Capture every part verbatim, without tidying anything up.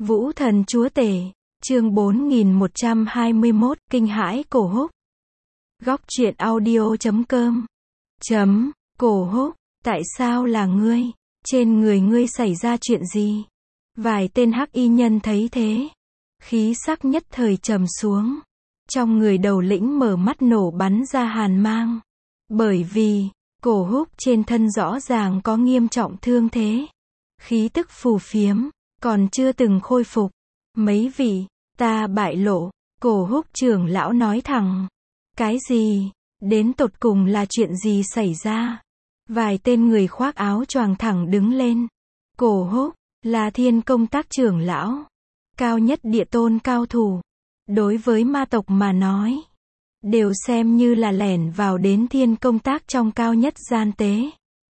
Vũ thần chúa tể, chương bốn nghìn một trăm hai mươi mốt, kinh hãi cổ húc. Góc truyện audio chấm com. Chấm, cổ húc, tại sao là ngươi? Trên người ngươi xảy ra chuyện gì? Vài tên hắc y nhân thấy thế, khí sắc nhất thời trầm xuống. Trong người đầu lĩnh mở mắt nổ bắn ra hàn mang. Bởi vì, cổ húc trên thân rõ ràng có nghiêm trọng thương thế. Khí tức phù phiếm, còn chưa từng khôi phục. Mấy vị, ta bại lộ, cổ húc trưởng lão nói thẳng. Cái gì? Đến tột cùng là chuyện gì xảy ra? Vài tên người khoác áo choàng thẳng đứng lên. Cổ húc, là thiên công tác trưởng lão. Cao nhất địa tôn cao thủ. Đối với ma tộc mà nói, đều xem như là lẻn vào đến thiên công tác trong cao nhất gian tế.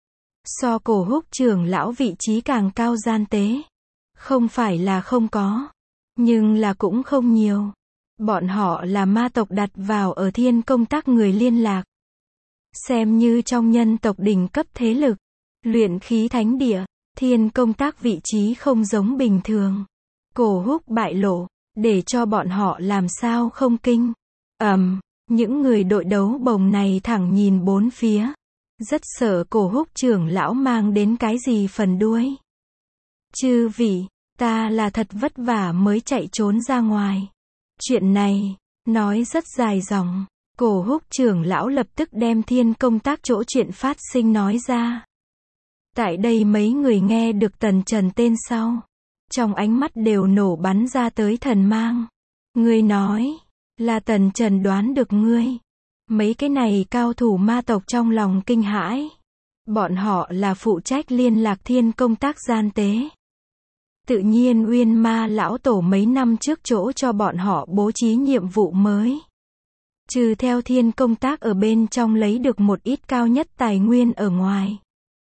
So cổ húc trưởng lão vị trí càng cao gian tế. Không phải là không có, nhưng là cũng không nhiều. Bọn họ là ma tộc đặt vào ở thiên công tác người liên lạc. Xem như trong nhân tộc đỉnh cấp thế lực. Luyện khí thánh địa, thiên công tác vị trí không giống bình thường. Cổ húc bại lộ, để cho bọn họ làm sao không kinh. Ầm, um, những người đội đấu bồng này thẳng nhìn bốn phía. Rất sợ cổ húc trưởng lão mang đến cái gì phần đuôi. Chư vị, ta là thật vất vả mới chạy trốn ra ngoài. Chuyện này, nói rất dài dòng. Cổ húc trưởng lão lập tức đem thiên công tác chỗ chuyện phát sinh nói ra. Tại đây mấy người nghe được Tần Trần tên sau. Trong ánh mắt đều nổ bắn ra tới thần mang. Ngươi nói, là Tần Trần đoán được ngươi. Mấy cái này cao thủ ma tộc trong lòng kinh hãi. Bọn họ là phụ trách liên lạc thiên công tác gian tế. Tự nhiên Uyên Ma lão tổ mấy năm trước chỗ cho bọn họ bố trí nhiệm vụ mới. Trừ theo thiên công tác ở bên trong lấy được một ít cao nhất tài nguyên ở ngoài.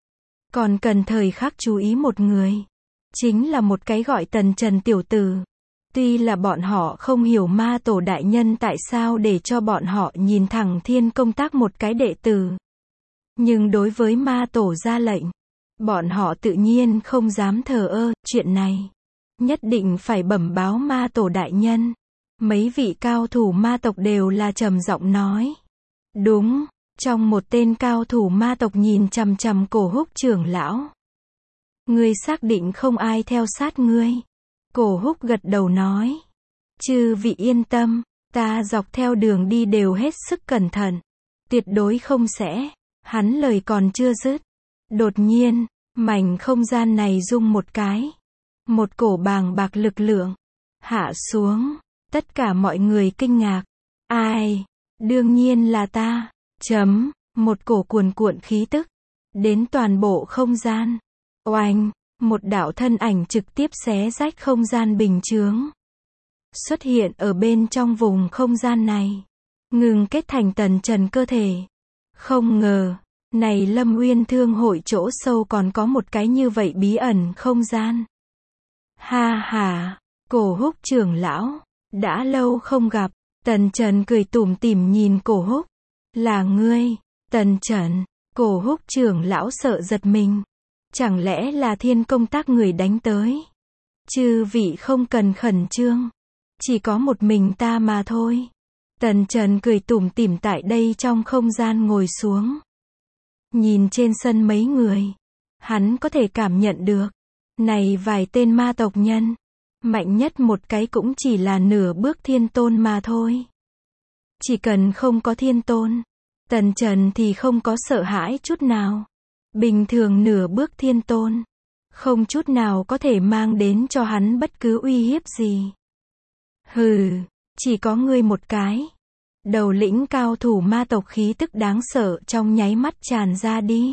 Còn cần thời khắc chú ý một người. Chính là một cái gọi Tần Trần tiểu tử. Tuy là bọn họ không hiểu ma tổ đại nhân tại sao để cho bọn họ nhìn thẳng thiên công tác một cái đệ tử. Nhưng đối với ma tổ ra lệnh, bọn họ tự nhiên không dám thờ ơ, chuyện này. Nhất định phải bẩm báo ma tổ đại nhân. Mấy vị cao thủ ma tộc đều là trầm giọng nói. Đúng, trong một tên cao thủ ma tộc nhìn chằm chằm cổ húc trưởng lão. Ngươi xác định không ai theo sát ngươi. Cổ húc gật đầu nói. Chư vị yên tâm, ta dọc theo đường đi đều hết sức cẩn thận. Tuyệt đối không sẽ. Hắn lời còn chưa dứt. Đột nhiên, mảnh không gian này rung một cái. Một cổ bàng bạc lực lượng hạ xuống. Tất cả mọi người kinh ngạc. Ai? Đương nhiên là ta. Chấm, một cổ cuồn cuộn khí tức. Đến toàn bộ không gian. Oanh, một đạo thân ảnh trực tiếp xé rách không gian bình chướng. Xuất hiện ở bên trong vùng không gian này. Ngừng kết thành Tần Trần cơ thể. Không ngờ, này Lâm Uyên Thương hội chỗ sâu còn có một cái như vậy bí ẩn không gian. Ha ha, cổ húc trưởng lão, đã lâu không gặp. Tần Trần cười tủm tỉm nhìn cổ húc. Là ngươi, Tần Trần. Cổ húc trưởng lão sợ giật mình. Chẳng lẽ là thiên công tác người đánh tới? Chư vị không cần khẩn trương. Chỉ có một mình ta mà thôi. Tần Trần cười tủm tỉm tại đây trong không gian ngồi xuống. Nhìn trên sân mấy người. Hắn có thể cảm nhận được. Này vài tên ma tộc nhân. Mạnh nhất một cái cũng chỉ là nửa bước thiên tôn mà thôi. Chỉ cần không có thiên tôn. Tần Trần thì không có sợ hãi chút nào. Bình thường nửa bước thiên tôn. Không chút nào có thể mang đến cho hắn bất cứ uy hiếp gì. Hừ, chỉ có ngươi một cái. Đầu lĩnh cao thủ ma tộc khí tức đáng sợ trong nháy mắt tràn ra đi.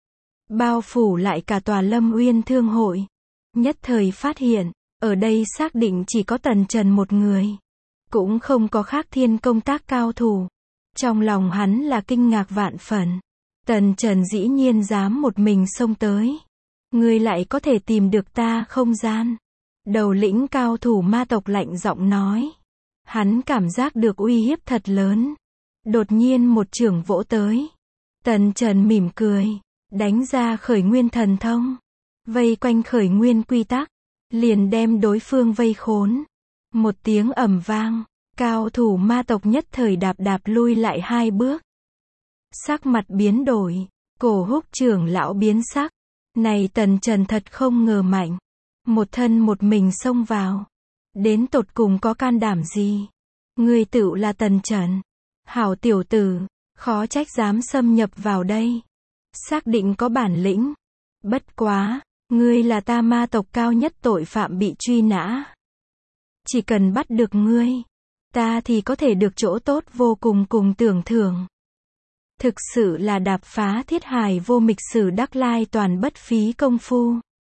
Bao phủ lại cả tòa Lâm Uyên Thương hội. Nhất thời phát hiện, ở đây xác định chỉ có Tần Trần một người. Cũng không có khác thiên công tác cao thủ. Trong lòng hắn là kinh ngạc vạn phần. Tần Trần dĩ nhiên dám một mình xông tới. Ngươi lại có thể tìm được ta không gian. Đầu lĩnh cao thủ ma tộc lạnh giọng nói. Hắn cảm giác được uy hiếp thật lớn. Đột nhiên một chưởng vỗ tới. Tần Trần mỉm cười. Đánh ra khởi nguyên thần thông. Vây quanh khởi nguyên quy tắc. liền đem đối phương vây khốn. Một tiếng ầm vang, cao thủ ma tộc nhất thời đạp đạp lui lại hai bước. Sắc mặt biến đổi, Cổ Húc trưởng lão biến sắc. Này Tần Trần thật không ngờ mạnh. Một thân một mình xông vào. Đến tột cùng có can đảm gì? Ngươi tựu là Tần Trần. Hảo tiểu tử, khó trách dám xâm nhập vào đây. Xác định có bản lĩnh. Bất quá, ngươi là ta ma tộc cao nhất tội phạm bị truy nã. Chỉ cần bắt được ngươi, ta thì có thể được chỗ tốt vô cùng cùng tưởng thưởng. Thực sự là đạp phá thiết hài vô mịch sử đắc lai toàn bất phí công phu.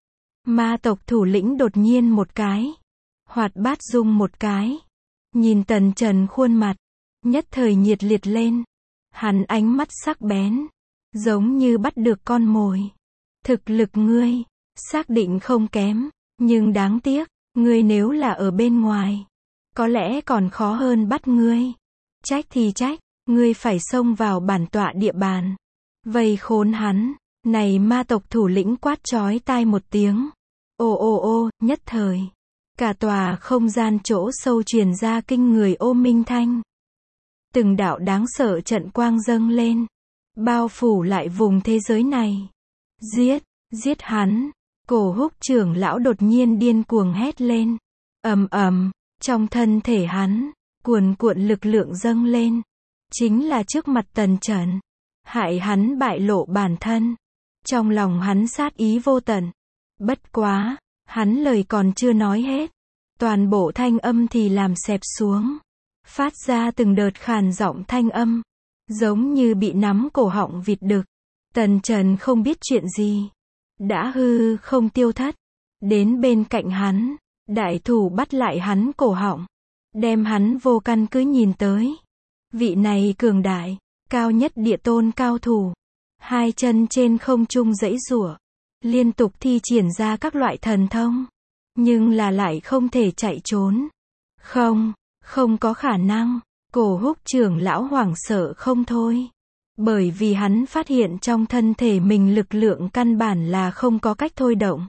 Ma tộc thủ lĩnh đột nhiên một cái. Hoạt bát rung một cái. Nhìn Tần Trần khuôn mặt. Nhất thời nhiệt liệt lên. Hắn ánh mắt sắc bén. Giống như bắt được con mồi. Thực lực ngươi, xác định không kém. Nhưng đáng tiếc, ngươi nếu là ở bên ngoài. Có lẽ còn khó hơn bắt ngươi. Trách thì trách. Ngươi phải xông vào bản tọa địa bàn. Vây khốn hắn. Này ma tộc thủ lĩnh quát chói tai một tiếng. Ô ô ô, nhất thời. Cả tòa không gian chỗ sâu truyền ra kinh người ô minh thanh. Từng đạo đáng sợ trận quang dâng lên. Bao phủ lại vùng thế giới này. Giết, giết hắn. Cổ Húc trưởng lão đột nhiên điên cuồng hét lên. Ầm ầm, trong thân thể hắn, cuồn cuộn lực lượng dâng lên. Chính là trước mặt Tần Trần. Hại hắn bại lộ bản thân. Trong lòng hắn sát ý vô tận. Bất quá, hắn lời còn chưa nói hết. Toàn bộ thanh âm thì làm xẹp xuống. Phát ra từng đợt khàn giọng thanh âm. Giống như bị nắm cổ họng vịt đực. Tần Trần không biết chuyện gì. Đã hư không tiêu thất. Đến bên cạnh hắn. Đại thủ bắt lại hắn cổ họng. Đem hắn vô căn cứ nhìn tới. Vị này cường đại, cao nhất địa tôn cao thủ. Hai chân trên không trung giãy giụa. Liên tục thi triển ra các loại thần thông. Nhưng là lại không thể chạy trốn. Không, không có khả năng. Cổ Húc trưởng lão hoảng sợ không thôi. Bởi vì hắn phát hiện trong thân thể mình lực lượng căn bản là không có cách thôi động.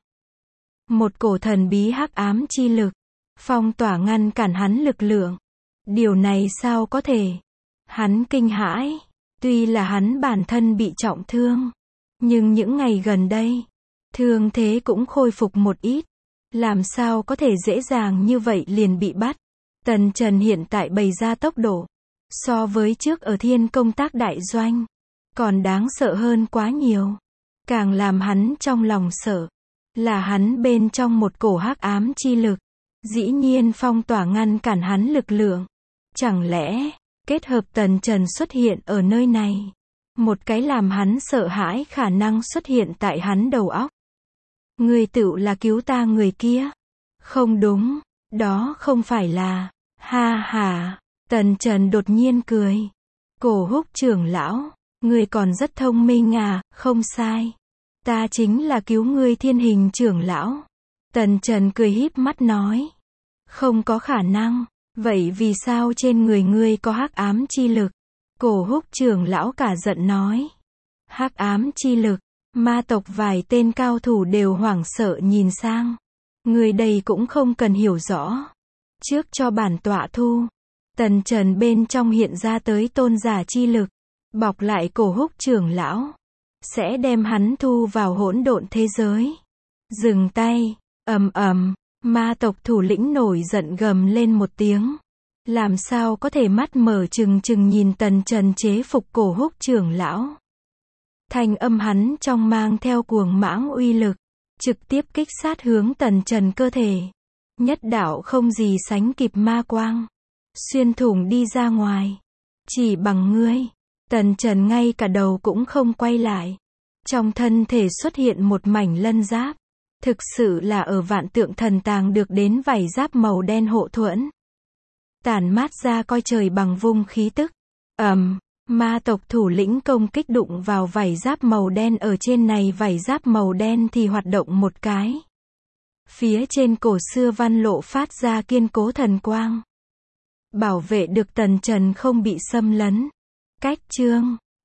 Một cổ thần bí hắc ám chi lực. Phong tỏa ngăn cản hắn lực lượng. Điều này sao có thể? Hắn kinh hãi. Tuy là hắn bản thân bị trọng thương. Nhưng những ngày gần đây. Thương thế cũng khôi phục một ít. Làm sao có thể dễ dàng như vậy liền bị bắt. Tần Trần hiện tại bày ra tốc độ. So với trước ở Thiên Công Tác Đại Doanh. Còn đáng sợ hơn quá nhiều. Càng làm hắn trong lòng sợ. Là hắn bên trong một cổ hắc ám chi lực. Dĩ nhiên phong tỏa ngăn cản hắn lực lượng. Chẳng lẽ, kết hợp Tần Trần xuất hiện ở nơi này. Một cái làm hắn sợ hãi khả năng xuất hiện tại hắn đầu óc. Người tựu là cứu ta người kia. Không đúng, đó không phải là, ha ha, Tần Trần đột nhiên cười. Cổ Húc trưởng lão, người còn rất thông minh à, không sai. Ta chính là cứu ngươi Thiên Hình trưởng lão. Tần Trần cười híp mắt nói. Không có khả năng, vậy vì sao trên người ngươi có hắc ám chi lực? Cổ Húc trưởng lão cả giận nói. Hắc ám chi lực, ma tộc vài tên cao thủ đều hoảng sợ nhìn sang. Người đây cũng không cần hiểu rõ. Trước cho bản tọa thu. Tần Trần bên trong hiện ra tới tôn giả chi lực. Bọc lại Cổ Húc trưởng lão. Sẽ đem hắn thu vào hỗn độn thế giới. Dừng tay, ầm ầm, ma tộc thủ lĩnh nổi giận gầm lên một tiếng. Làm sao có thể mắt mở trừng trừng nhìn Tần Trần chế phục Cổ Húc trưởng lão. Thanh âm hắn trong mang theo cuồng mãng uy lực. Trực tiếp kích sát hướng Tần Trần cơ thể. Nhất đạo không gì sánh kịp ma quang. Xuyên thủng đi ra ngoài. Chỉ bằng ngươi. Tần Trần ngay cả đầu cũng không quay lại. Trong thân thể xuất hiện một mảnh lân giáp. Thực sự là ở Vạn Tượng Thần Tàng được đến vảy giáp màu đen hộ thuẫn. Tản mát ra coi trời bằng vung khí tức. Ầm, um, ma tộc thủ lĩnh công kích đụng vào vảy giáp màu đen ở trên này, vảy giáp màu đen thì hoạt động một cái. Phía trên cổ xưa văn lộ phát ra kiên cố thần quang. Bảo vệ được Tần Trần không bị xâm lấn. Cách chương